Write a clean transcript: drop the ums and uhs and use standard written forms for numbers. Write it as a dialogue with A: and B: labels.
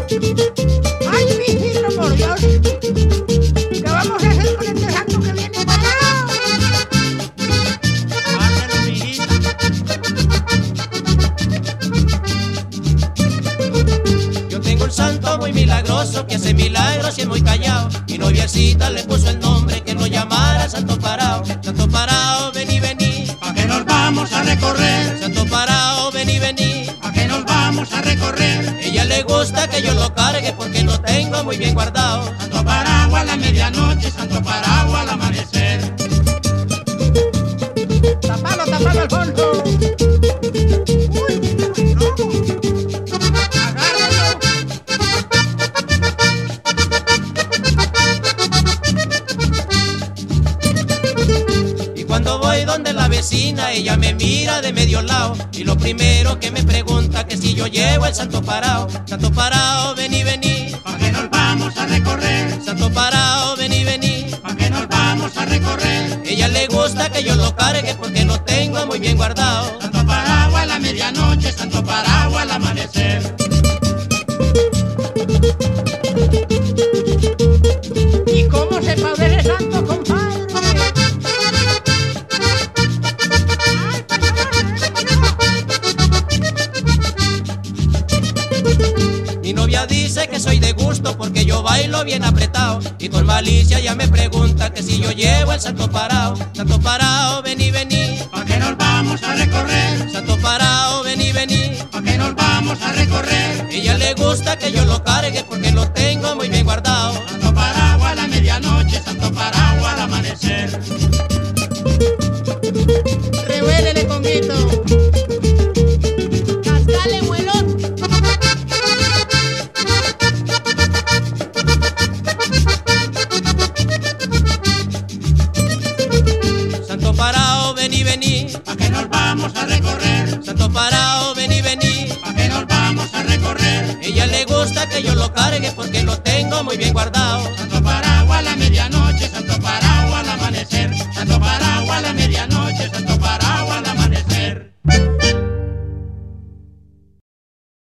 A: Ay, mijito, por Dios. ¿Qué vamos a hacer con este santo que viene para acá?
B: Ándale, mijita.
C: Yo tengo un santo muy milagroso que hace milagros y es muy callado. Mi noviecita le puso el nombre que lo llamara Santo Parao. Santo Parao, vení, vení.
B: ¿Pa' qué nos vamos a recorrer?
C: Santo Parao, vení, vení.
B: ¿Pa' qué nos vamos a recorrer?
C: Ella le gusta que yo lo cargue porque lo tengo muy bien guardado.
B: Santo Parao a la medianoche, Santo Parao al amanecer.
A: Tapalo, tapalo, Alfonso. Uy, no. Agárralo.
C: Y cuando voy donde la vecina, ella me mira de medio lado. Y lo primero que me pregunta que si yo llevo el Santo Parao. Santo Parao, vení, vení.
B: ¿Pa' qué nos vamos a recorrer?
C: Santo Parao, vení, vení.
B: ¿Pa' qué nos vamos a recorrer?
C: Ella le gusta que yo lo cargue porque lo tengo muy bien guardado.
B: Santo Parao a la medianoche, Santo Parao al amanecer.
A: ¿Y cómo se paga ese santo, compadre? Ay,
C: Mi novia dice que soy de gusto porque yo bailo bien apretado. Y con malicia ya me pregunta que si yo llevo el Santo Parao. Santo Parao, vení, vení.
B: ¿Pa' qué nos vamos a recorrer?
C: Santo Parao, vení, vení.
B: ¿Pa' qué nos vamos a recorrer?
C: Ella le gusta que yo lo cargue porque lo tengo muy bien guardado.
B: Santo Parao a la medianoche, Santo Parao al amanecer.
A: Revélele, conguito. Cascale, muelón.
C: Santo Parao, vení, vení.
B: ¿Pa' qué nos vamos a recorrer?
C: Santo Parao, vení, vení.
B: ¿Pa' qué nos vamos a recorrer?
C: Ella le gusta que yo lo cargue porque lo tengo muy bien guardado.
B: Santo Parao a la medianoche.